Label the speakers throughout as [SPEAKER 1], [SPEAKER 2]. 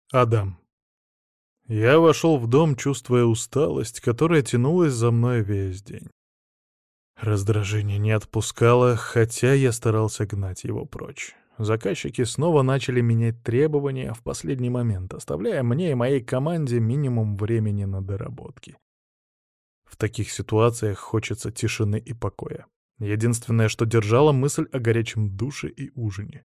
[SPEAKER 1] Адам. Я вошел в дом, чувствуя усталость, которая тянулась за мной весь день. Раздражение не отпускало, хотя я старался гнать его прочь. Заказчики снова начали менять требования в последний момент, оставляя мне и моей команде минимум времени на доработки. В таких ситуациях хочется тишины и покоя. Единственное, что держало мысль о горячем душе и ужине.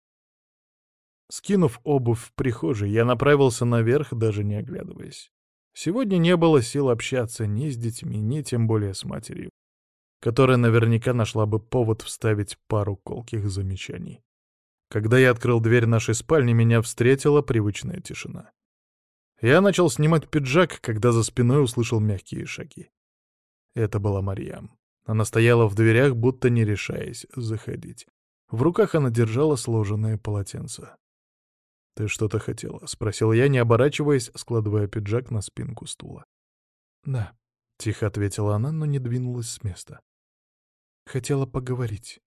[SPEAKER 1] Скинув обувь в прихожей, я направился наверх, даже не оглядываясь. Сегодня не было сил общаться ни с детьми, ни тем более с матерью, которая наверняка нашла бы повод вставить пару колких замечаний. Когда я открыл дверь нашей спальни, меня встретила привычная тишина. Я начал снимать пиджак, когда за спиной услышал мягкие шаги. Это была Марьям. Она стояла в дверях, будто не решаясь заходить. В руках она держала сложенное полотенце. «Ты что-то хотела?» — спросил я, не оборачиваясь, складывая пиджак на спинку стула. «Да», — тихо ответила она, но не двинулась с места. «Хотела поговорить».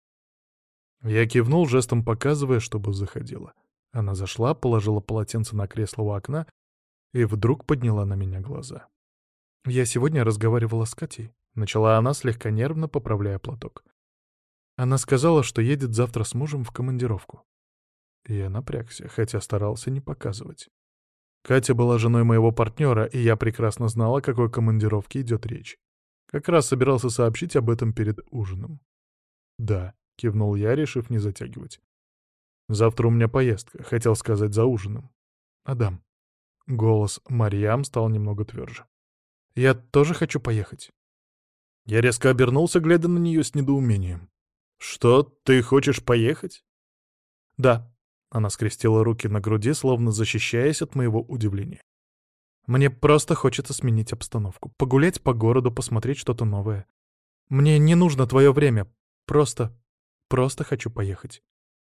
[SPEAKER 1] Я кивнул, жестом показывая, чтобы заходила. Она зашла, положила полотенце на кресло у окна и вдруг подняла на меня глаза. «Я сегодня разговаривала с Катей», — начала она, слегка нервно поправляя платок. «Она сказала, что едет завтра с мужем в командировку». Я напрягся, хотя старался не показывать. Катя была женой моего партнера, и я прекрасно знал, о какой командировке идет речь. Как раз собирался сообщить об этом перед ужином. «Да», — кивнул я, решив не затягивать. «Завтра у меня поездка», — хотел сказать за ужином. «Адам». Голос Марьям стал немного тверже. «Я тоже хочу поехать». Я резко обернулся, глядя на нее с недоумением. «Что, ты хочешь поехать?» «Да». Она скрестила руки на груди, словно защищаясь от моего удивления. «Мне просто хочется сменить обстановку, погулять по городу, посмотреть что-то новое. Мне не нужно твое время, просто хочу поехать».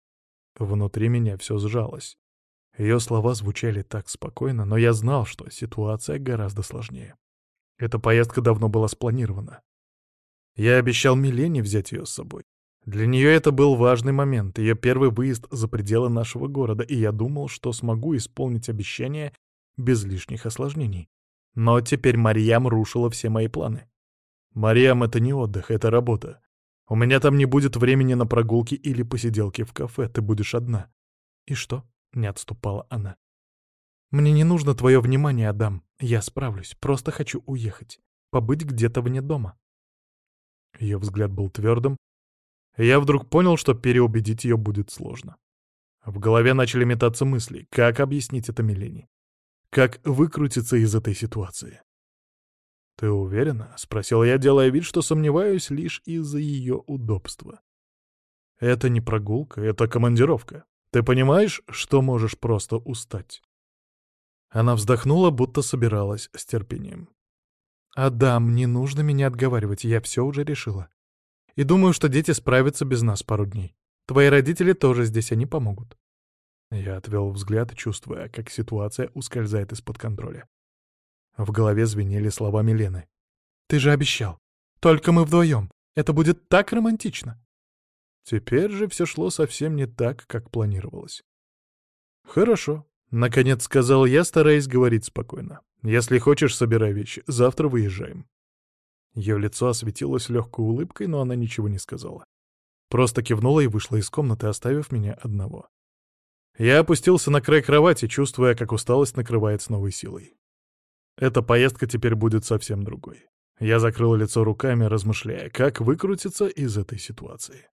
[SPEAKER 1] Внутри меня все сжалось. Ее слова звучали так спокойно, но я знал, что ситуация гораздо сложнее. Эта поездка давно была спланирована. Я обещал Милене взять ее с собой. Для нее это был важный момент, ее первый выезд за пределы нашего города, и я думал, что смогу исполнить обещание без лишних осложнений. Но теперь Марьям рушила все мои планы. «Марьям, это не отдых, это работа. У меня там не будет времени на прогулки или посиделки в кафе, ты будешь одна». «И что?» — не отступала она. «Мне не нужно твое внимание, Адам. Я справлюсь, просто хочу уехать, побыть где-то вне дома». Ее взгляд был твердым, и я вдруг понял, что переубедить ее будет сложно. В голове начали метаться мысли, как объяснить это Милене, как выкрутиться из этой ситуации. «Ты уверена?» — спросил я, делая вид, что сомневаюсь лишь из-за ее удобства. «Это не прогулка, это командировка. Ты понимаешь, что можешь просто устать?» Она вздохнула, будто собиралась с терпением. «Адам, не нужно меня отговаривать, я все уже решила. И думаю, что дети справятся без нас пару дней. Твои родители тоже здесь, они помогут». Я отвел взгляд, чувствуя, как ситуация ускользает из-под контроля. В голове звенели слова Милены. «Ты же обещал. Только мы вдвоем. Это будет так романтично». Теперь же все шло совсем не так, как планировалось. «Хорошо», — наконец сказал я, стараясь говорить спокойно. «Если хочешь, собирай вещи. Завтра выезжаем». Ее лицо осветилось легкой улыбкой, но она ничего не сказала. Просто кивнула и вышла из комнаты, оставив меня одного. Я опустился на край кровати, чувствуя, как усталость накрывает с новой силой. Эта поездка теперь будет совсем другой. Я закрыл лицо руками, размышляя, как выкрутиться из этой ситуации.